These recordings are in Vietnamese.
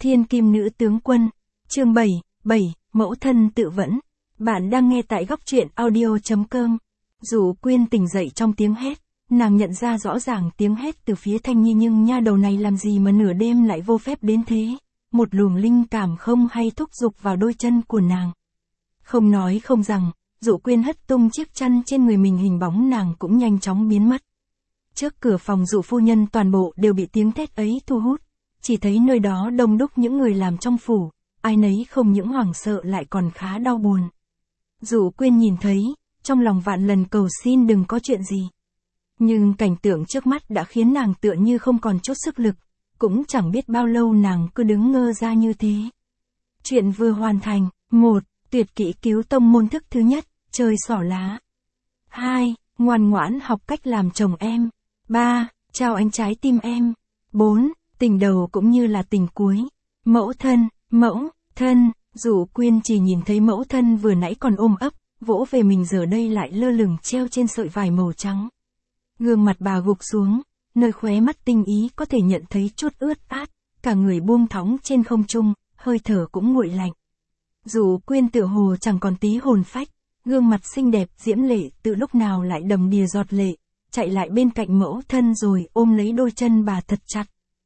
Thiên Kim Nữ Tướng Quân, chương 7, Mẫu Thân Tự Vẫn. Bạn đang nghe tại góc truyện audio.com. Dụ Quyên tỉnh dậy trong tiếng hét, nàng nhận ra rõ ràng tiếng hét từ phía Thanh Nhi, nhưng nha đầu này làm gì mà nửa đêm lại vô phép đến thế. Một luồng linh cảm không hay thúc giục vào đôi chân của nàng. Không nói không rằng, Dụ Quyên hất tung chiếc chăn trên người mình, hình bóng nàng cũng nhanh chóng biến mất. Trước cửa phòng Dụ phu nhân toàn bộ đều bị tiếng thét ấy thu hút. Chỉ thấy nơi đó đông đúc những người làm trong phủ, ai nấy không những hoảng sợ lại còn khá đau buồn. Dụ Quyên nhìn thấy, trong lòng vạn lần cầu xin đừng có chuyện gì. Nhưng cảnh tượng trước mắt đã khiến nàng tựa như không còn chút sức lực, cũng chẳng biết bao lâu nàng cứ đứng ngơ ra như thế. Chuyện vừa hoàn thành. 1. Tuyệt kỹ cứu tông môn thức thứ nhất, chơi xỏ lá. 2. Ngoan ngoãn học cách làm chồng em. 3. Trao anh trái tim em. 4. Tình đầu cũng như là tình cuối. Mẫu thân, Dụ Quyên chỉ nhìn thấy mẫu thân vừa nãy còn ôm ấp, vỗ về mình, giờ đây lại lơ lửng treo trên sợi vải màu trắng. Gương mặt bà gục xuống, nơi khóe mắt tinh ý có thể nhận thấy chút ướt át, cả người buông thõng trên không trung, hơi thở cũng nguội lạnh. Dụ Quyên tựa hồ chẳng còn tí hồn phách, gương mặt xinh đẹp diễm lệ từ lúc nào lại đầm đìa giọt lệ, chạy lại bên cạnh mẫu thân rồi ôm lấy đôi chân bà thật chặt.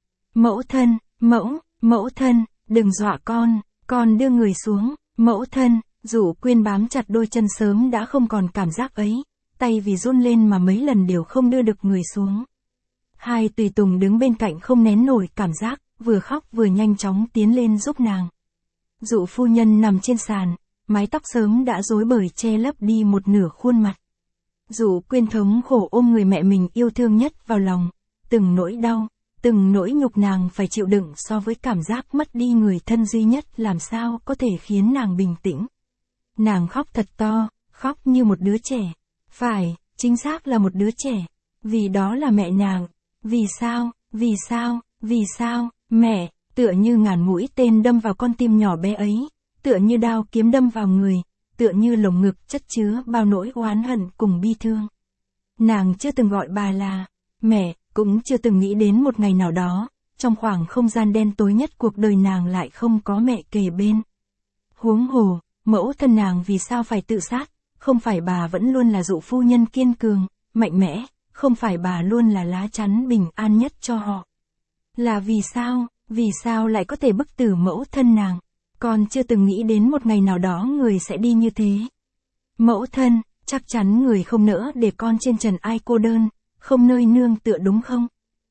Mẫu thân, đừng dọa con đưa người xuống. Mẫu thân, Dụ Quyên bám chặt đôi chân sớm đã không còn cảm giác ấy, tay vì run lên mà mấy lần đều không đưa được người xuống. Hai tùy tùng đứng bên cạnh không nén nổi cảm giác, vừa khóc vừa nhanh chóng tiến lên giúp nàng. Dụ phu nhân nằm trên sàn, mái tóc sớm đã rối bời che lấp đi một nửa khuôn mặt. Dụ Quyên thống khổ ôm người mẹ mình yêu thương nhất vào lòng, từng nỗi đau, từng nỗi nhục nàng phải chịu đựng so với cảm giác mất đi người thân duy nhất làm sao có thể khiến nàng bình tĩnh. Nàng khóc thật to, khóc như một đứa trẻ. Phải, chính xác là một đứa trẻ. Vì đó là mẹ nàng. Vì sao, mẹ, tựa như ngàn mũi tên đâm vào con tim nhỏ bé ấy, tựa như đao kiếm đâm vào người, tựa như lồng ngực chất chứa bao nỗi oán hận cùng bi thương. Nàng chưa từng gọi bà là mẹ, cũng chưa từng nghĩ đến một ngày nào đó, trong khoảng không gian đen tối nhất cuộc đời nàng lại không có mẹ kề bên. Huống hồ, mẫu thân nàng vì sao phải tự sát, không phải bà vẫn luôn là Dụ phu nhân kiên cường, mạnh mẽ, không phải bà luôn là lá chắn bình an nhất cho họ. Là vì sao lại có thể bức tử mẫu thân nàng, con chưa từng nghĩ đến một ngày nào đó người sẽ đi như thế. Mẫu thân, chắc chắn người không nỡ để con trên trần ai cô đơn, không nơi nương tựa đúng không?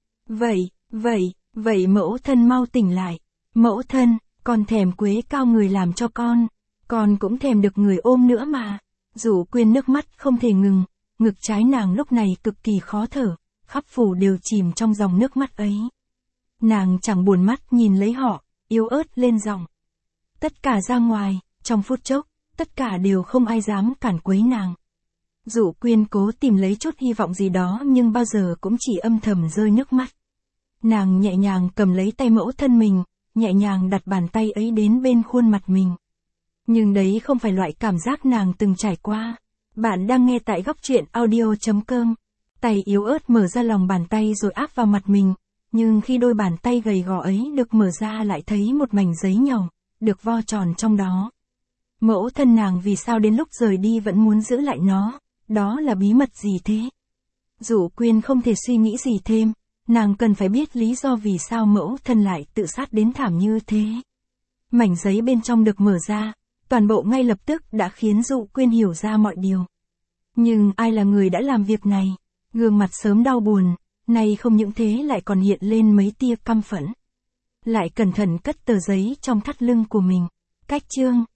Vậy mẫu thân mau tỉnh lại. Mẫu thân, con thèm quế cao người làm cho con cũng thèm được người ôm nữa mà. Dụ Quyên nước mắt không thể ngừng, ngực trái nàng lúc này cực kỳ khó thở, khắp phủ đều chìm trong dòng nước mắt ấy. Nàng chẳng buồn mắt nhìn lấy họ, yếu ớt lên giọng. Tất cả ra ngoài, trong phút chốc, tất cả đều không ai dám cản quấy nàng. Dụ Quyên cố tìm lấy chút hy vọng gì đó nhưng bao giờ cũng chỉ âm thầm rơi nước mắt. Nàng nhẹ nhàng cầm lấy tay mẫu thân mình, nhẹ nhàng đặt bàn tay ấy đến bên khuôn mặt mình. Nhưng đấy không phải loại cảm giác nàng từng trải qua. Bạn đang nghe tại góc truyện audio.com. Tay yếu ớt mở ra lòng bàn tay rồi áp vào mặt mình, nhưng khi đôi bàn tay gầy gò ấy được mở ra lại thấy một mảnh giấy nhàu, được vo tròn trong đó. Mẫu thân nàng vì sao đến lúc rời đi vẫn muốn giữ lại nó, đó là bí mật gì thế? Dụ Quyên không thể suy nghĩ gì thêm, nàng cần phải biết lý do vì sao mẫu thân lại tự sát đến thảm như thế. Mảnh giấy bên trong được mở ra, toàn bộ ngay lập tức đã khiến Dụ Quyên hiểu ra mọi điều. Nhưng ai là người đã làm việc này? Gương mặt sớm đau buồn, nay không những thế lại còn hiện lên mấy tia căm phẫn. Lại cẩn thận cất tờ giấy trong thắt lưng của mình. Cách chương